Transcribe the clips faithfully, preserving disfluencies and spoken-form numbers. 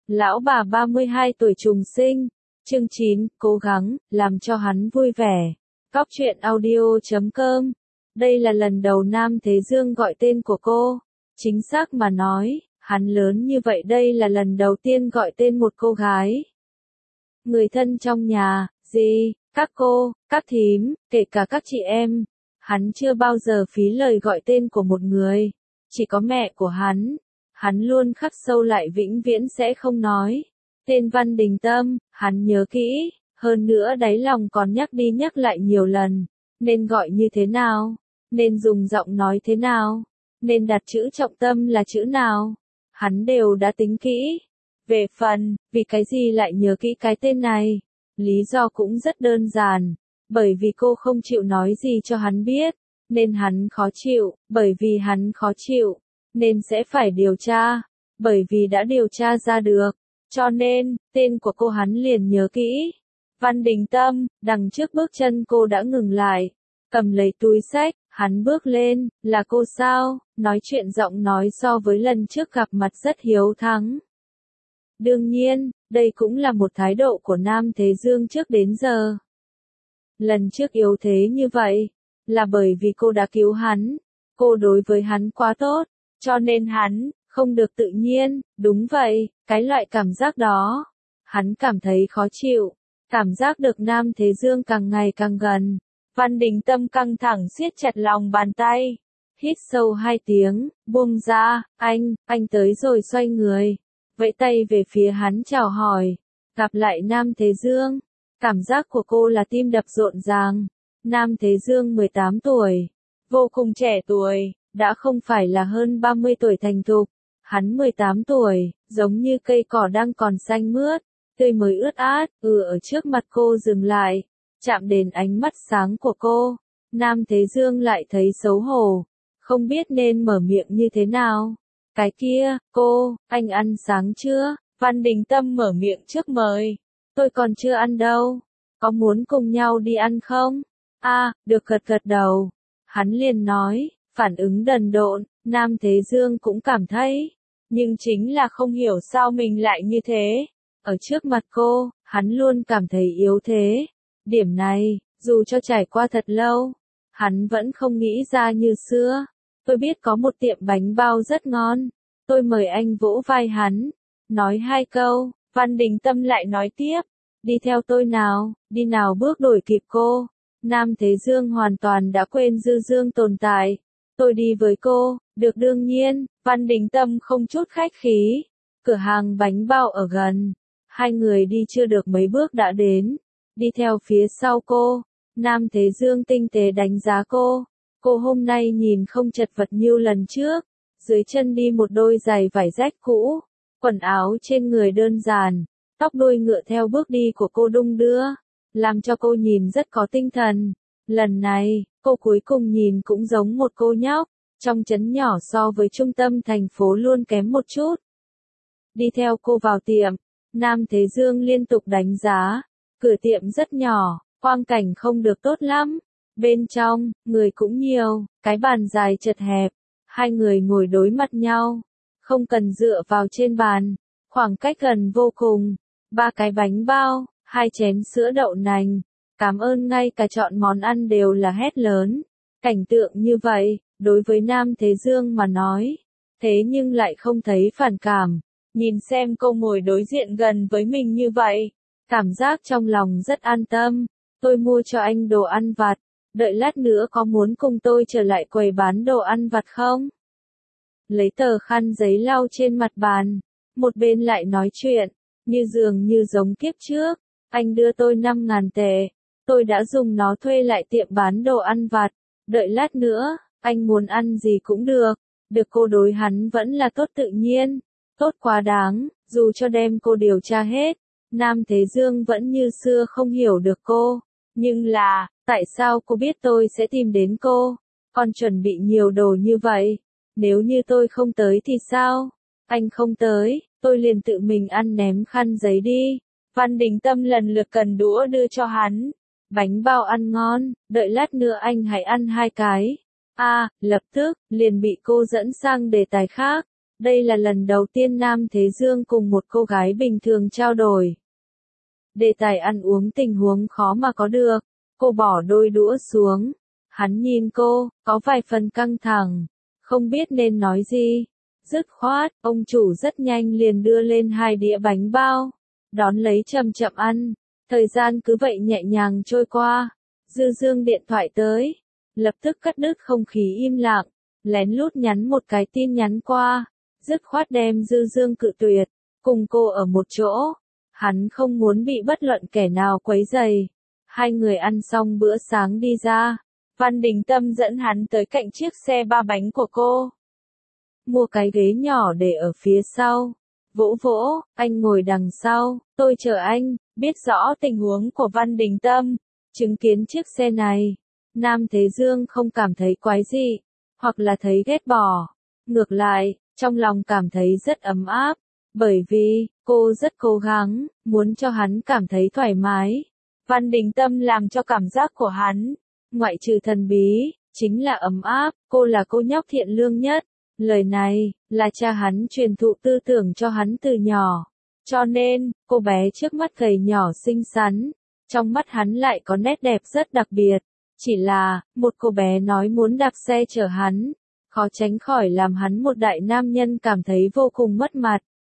Lão bà ba mươi hai tuổi trùng sinh. Chương chín, cố gắng, làm cho hắn vui vẻ. Cóc truyện audio chấm com. Đây là lần đầu Nam Thế Dương gọi tên của cô. Chính xác mà nói, hắn lớn như vậy đây là lần đầu tiên gọi tên một cô gái. Người thân trong nhà, dì, các cô, các thím, kể cả các chị em. Hắn chưa bao giờ phí lời gọi tên của một người. Chỉ có mẹ của hắn. Hắn luôn khắc sâu lại vĩnh viễn sẽ không nói. Tên Văn Đình Tâm, hắn nhớ kỹ, hơn nữa đáy lòng còn nhắc đi nhắc lại nhiều lần. Nên gọi như thế nào? Nên dùng giọng nói thế nào? Nên đặt chữ trọng tâm là chữ nào? Hắn đều đã tính kỹ. Về phần, vì cái gì lại nhớ kỹ cái tên này? Lý do cũng rất đơn giản. Bởi vì cô không chịu nói gì cho hắn biết. Nên hắn khó chịu, bởi vì hắn khó chịu. Nên sẽ phải điều tra. Bởi vì đã điều tra ra được. Cho nên, tên của cô hắn liền nhớ kỹ. Văn Đình Tâm, đằng trước bước chân cô đã ngừng lại. Cầm lấy túi xách, hắn bước lên, là cô sao? Nói chuyện giọng nói so với lần trước gặp mặt rất hiếu thắng. Đương nhiên, đây cũng là một thái độ của Nam Thế Dương trước đến giờ. Lần trước yếu thế như vậy, là bởi vì cô đã cứu hắn. Cô đối với hắn quá tốt, cho nên hắn không được tự nhiên, đúng vậy, cái loại cảm giác đó. Hắn cảm thấy khó chịu, cảm giác được Nam Thế Dương càng ngày càng gần. Văn Đình Tâm căng thẳng siết chặt lòng bàn tay. Hít sâu hai tiếng, buông ra, anh, anh tới rồi xoay người. Vẫy tay về phía hắn chào hỏi. Gặp lại Nam Thế Dương. Cảm giác của cô là tim đập rộn ràng. Nam Thế Dương mười tám tuổi. Vô cùng trẻ tuổi, đã không phải là hơn ba mươi tuổi thành thục. Hắn mười tám tuổi, giống như cây cỏ đang còn xanh mướt, tươi mới ướt át, ừ ở trước mặt cô dừng lại, chạm đến ánh mắt sáng của cô. Nam Thế Dương lại thấy xấu hổ, không biết nên mở miệng như thế nào. Cái kia, cô, anh ăn sáng chưa? Văn Đình Tâm mở miệng trước mời. Tôi còn chưa ăn đâu. Có muốn cùng nhau đi ăn không? À, được gật gật đầu. Hắn liền nói, phản ứng đần độn, Nam Thế Dương cũng cảm thấy. Nhưng chính là không hiểu sao mình lại như thế. Ở trước mặt cô, hắn luôn cảm thấy yếu thế. Điểm này, dù cho trải qua thật lâu, hắn vẫn không nghĩ ra như xưa. Tôi biết có một tiệm bánh bao rất ngon. Tôi mời anh vỗ vai hắn. Nói hai câu, Văn Đình Tâm lại nói tiếp. Đi theo tôi nào, đi nào bước đuổi kịp cô. Nam Thế Dương hoàn toàn đã quên Dư Dương tồn tại. Tôi đi với cô, được đương nhiên, Văn Đình Tâm không chút khách khí. Cửa hàng bánh bao ở gần. Hai người đi chưa được mấy bước đã đến. Đi theo phía sau cô. Nam Thế Dương tinh tế đánh giá cô. Cô hôm nay nhìn không chật vật như lần trước. Dưới chân đi một đôi giày vải rách cũ. Quần áo trên người đơn giản. Tóc đuôi ngựa theo bước đi của cô đung đưa. Làm cho cô nhìn rất có tinh thần. Lần này, cô cuối cùng nhìn cũng giống một cô nhóc. Trong trấn nhỏ so với trung tâm thành phố luôn kém một chút. Đi theo cô vào tiệm. Nam Thế Dương liên tục đánh giá. Cửa tiệm rất nhỏ, quang cảnh không được tốt lắm. Bên trong, người cũng nhiều, cái bàn dài chật hẹp. Hai người ngồi đối mặt nhau. Không cần dựa vào trên bàn. Khoảng cách gần vô cùng. Ba cái bánh bao, hai chén sữa đậu nành. Cảm ơn ngay cả chọn món ăn đều là hét lớn. Cảnh tượng như vậy, đối với Nam Thế Dương mà nói. Thế nhưng lại không thấy phản cảm. Nhìn xem cô ngồi đối diện gần với mình như vậy. Cảm giác trong lòng rất an tâm. Tôi mua cho anh đồ ăn vặt. Đợi lát nữa có muốn cùng tôi trở lại quầy bán đồ ăn vặt không? Lấy tờ khăn giấy lau trên mặt bàn. Một bên lại nói chuyện. Như dường như giống kiếp trước. Anh đưa tôi năm ngàn tệ. Tôi đã dùng nó thuê lại tiệm bán đồ ăn vặt. Đợi lát nữa, anh muốn ăn gì cũng được. Được cô đối hắn vẫn là tốt tự nhiên. Tốt quá đáng, dù cho đem cô điều tra hết. Nam Thế Dương vẫn như xưa không hiểu được cô. Nhưng là, tại sao cô biết tôi sẽ tìm đến cô? Còn chuẩn bị nhiều đồ như vậy. Nếu như tôi không tới thì sao? Anh không tới, tôi liền tự mình ăn ném khăn giấy đi. Văn Đình Tâm lần lượt cần đũa đưa cho hắn. Bánh bao ăn ngon, đợi lát nữa anh hãy ăn hai cái. À, lập tức, liền bị cô dẫn sang đề tài khác. Đây là lần đầu tiên Nam Thế Dương cùng một cô gái bình thường trao đổi đề tài ăn uống, tình huống khó mà có được. Cô bỏ đôi đũa xuống. Hắn nhìn cô, có vài phần căng thẳng, không biết nên nói gì. Dứt khoát, ông chủ rất nhanh liền đưa lên hai đĩa bánh bao, đón lấy chậm chậm ăn. Thời gian cứ vậy nhẹ nhàng trôi qua. Dư Dương điện thoại tới, lập tức cắt đứt không khí im lặng, lén lút nhắn một cái tin nhắn qua, dứt khoát đem Dư Dương cự tuyệt, cùng cô ở một chỗ. Hắn không muốn bị bất luận kẻ nào quấy rầy. Hai người ăn xong bữa sáng đi ra, Văn Đình Tâm dẫn hắn tới cạnh chiếc xe ba bánh của cô. Mua cái ghế nhỏ để ở phía sau. Vỗ vỗ, anh ngồi đằng sau, tôi chờ anh. Biết rõ tình huống của Văn Đình Tâm, chứng kiến chiếc xe này, Nam Thế Dương không cảm thấy quái dị, hoặc là thấy ghét bỏ. Ngược lại, trong lòng cảm thấy rất ấm áp, bởi vì, cô rất cố gắng, muốn cho hắn cảm thấy thoải mái. Văn Đình Tâm làm cho cảm giác của hắn, ngoại trừ thần bí, chính là ấm áp. Cô là cô nhóc thiện lương nhất. Lời này, là cha hắn truyền thụ tư tưởng cho hắn từ nhỏ. Cho nên, cô bé trước mắt gầy nhỏ xinh xắn, trong mắt hắn lại có nét đẹp rất đặc biệt. Chỉ là, một cô bé nói muốn đạp xe chở hắn, khó tránh khỏi làm hắn một đại nam nhân cảm thấy vô cùng mất mặt.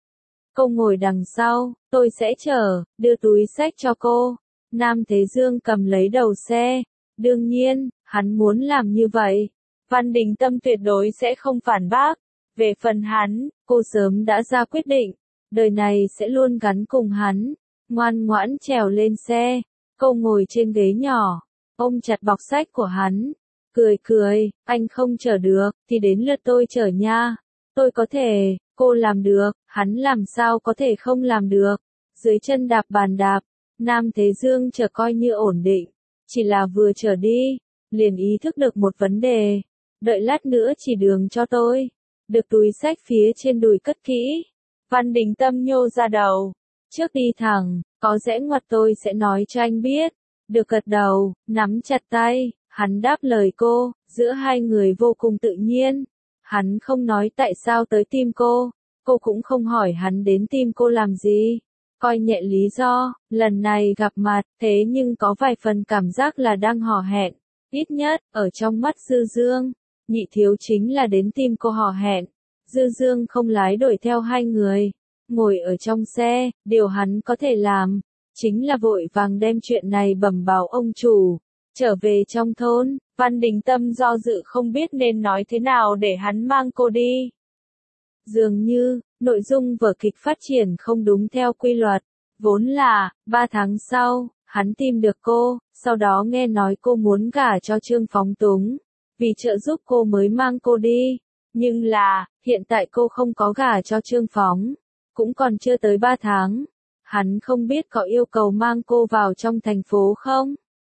Cô ngồi đằng sau, tôi sẽ chở, đưa túi xách cho cô. Nam Thế Dương cầm lấy đầu xe. Đương nhiên, hắn muốn làm như vậy. Văn Đình Tâm tuyệt đối sẽ không phản bác. Về phần hắn, cô sớm đã ra quyết định, đời này sẽ luôn gắn cùng hắn. Ngoan ngoãn trèo lên xe, cô ngồi trên ghế nhỏ, ôm chặt bọc sách của hắn, cười cười, anh không chở được, thì đến lượt tôi chở nha. Tôi có thể, cô làm được, hắn làm sao có thể không làm được. Dưới chân đạp bàn đạp, Nam Thế Dương chở coi như ổn định, chỉ là vừa chở đi, liền ý thức được một vấn đề. Đợi lát nữa chỉ đường cho tôi. Được túi xách phía trên đùi cất kỹ. Văn Đình Tâm nhô ra đầu. Trước đi thẳng, có rẽ ngoặt tôi sẽ nói cho anh biết. Được gật đầu, nắm chặt tay, hắn đáp lời cô, giữa hai người vô cùng tự nhiên. Hắn không nói tại sao tới tìm cô, cô cũng không hỏi hắn đến tìm cô làm gì. Coi nhẹ lý do, lần này gặp mặt, thế nhưng có vài phần cảm giác là đang hò hẹn. Ít nhất, ở trong mắt Dư Dương, nhị thiếu chính là đến tìm cô hò hẹn. Dư Dương không lái đuổi theo hai người, ngồi ở trong xe, điều hắn có thể làm, chính là vội vàng đem chuyện này bẩm báo ông chủ. Trở về trong thôn, Văn Đình Tâm do dự không biết nên nói thế nào để hắn mang cô đi. Dường như, nội dung vở kịch phát triển không đúng theo quy luật. Vốn là, ba tháng sau, hắn tìm được cô, sau đó nghe nói cô muốn gả cho Trương Phóng Túng, vì trợ giúp cô mới mang cô đi. Nhưng là, hiện tại cô không có gả cho Trương Phóng, cũng còn chưa tới ba tháng. Hắn không biết có yêu cầu mang cô vào trong thành phố không?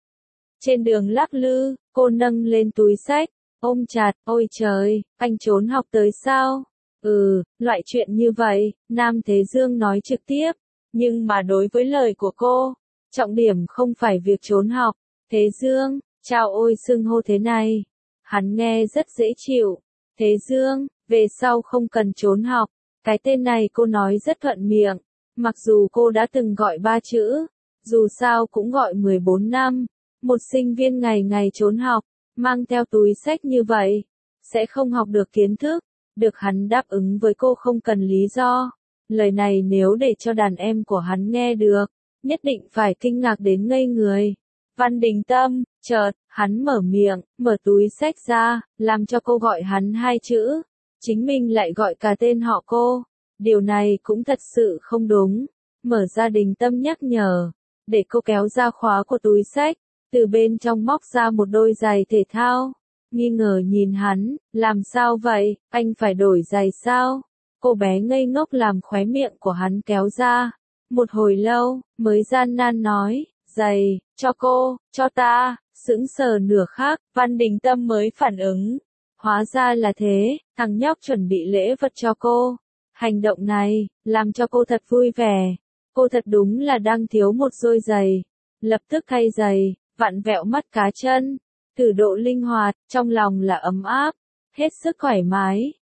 Trên đường lắc lư, cô nâng lên túi xách, ôm chặt, ôi trời, anh trốn học tới sao? Ừ, loại chuyện như vậy, Nam Thế Dương nói trực tiếp, nhưng mà đối với lời của cô, trọng điểm không phải việc trốn học. Thế Dương, chào ôi xưng hô thế này, hắn nghe rất dễ chịu. Thế Dương, về sau không cần trốn học, cái tên này cô nói rất thuận miệng, mặc dù cô đã từng gọi ba chữ, dù sao cũng gọi mười bốn năm, một sinh viên ngày ngày trốn học, mang theo túi xách như vậy, sẽ không học được kiến thức. Được hắn đáp ứng với cô không cần lý do. Lời này nếu để cho đàn em của hắn nghe được, nhất định phải kinh ngạc đến ngây người. Văn Đình Tâm, chợt, hắn mở miệng, mở túi xách ra, làm cho cô gọi hắn hai chữ. Chính mình lại gọi cả tên họ cô. Điều này cũng thật sự không đúng. Mở ra Đình Tâm nhắc nhở, để cô kéo ra khóa của túi xách, từ bên trong móc ra một đôi giày thể thao. Nghi ngờ nhìn hắn, làm sao vậy, anh phải đổi giày sao? Cô bé ngây ngốc làm khóe miệng của hắn kéo ra. Một hồi lâu, mới gian nan nói, giày, cho cô, cho ta, sững sờ nửa khắc, Văn Đình Tâm mới phản ứng. Hóa ra là thế, thằng nhóc chuẩn bị lễ vật cho cô. Hành động này, làm cho cô thật vui vẻ. Cô thật đúng là đang thiếu một đôi giày. Lập tức thay giày, vặn vẹo mắt cá chân. Thử độ linh hoạt, trong lòng là ấm áp, hết sức thoải mái,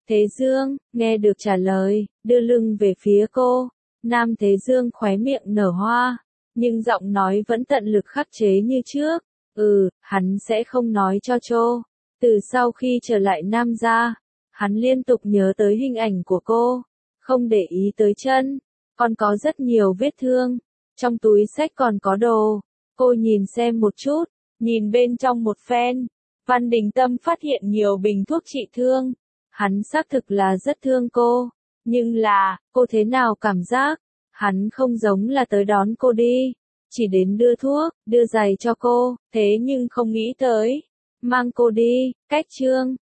Thế Dương, nghe được trả lời, đưa lưng về phía cô. Nam Thế Dương khóe miệng nở hoa, nhưng giọng nói vẫn tận lực khắc chế như trước. Ừ, hắn sẽ không nói cho Chô. Từ sau khi trở lại Nam gia, hắn liên tục nhớ tới hình ảnh của cô, không để ý tới chân, còn có rất nhiều vết thương. Trong túi xách còn có đồ. Cô nhìn xem một chút, nhìn bên trong một phen. Văn Đình Tâm phát hiện nhiều bình thuốc trị thương. Hắn xác thực là rất thương cô. Nhưng là, cô thế nào cảm giác? Hắn không giống là tới đón cô đi. Chỉ đến đưa thuốc, đưa giày cho cô. Thế nhưng không nghĩ tới. Mang cô đi, cách trương.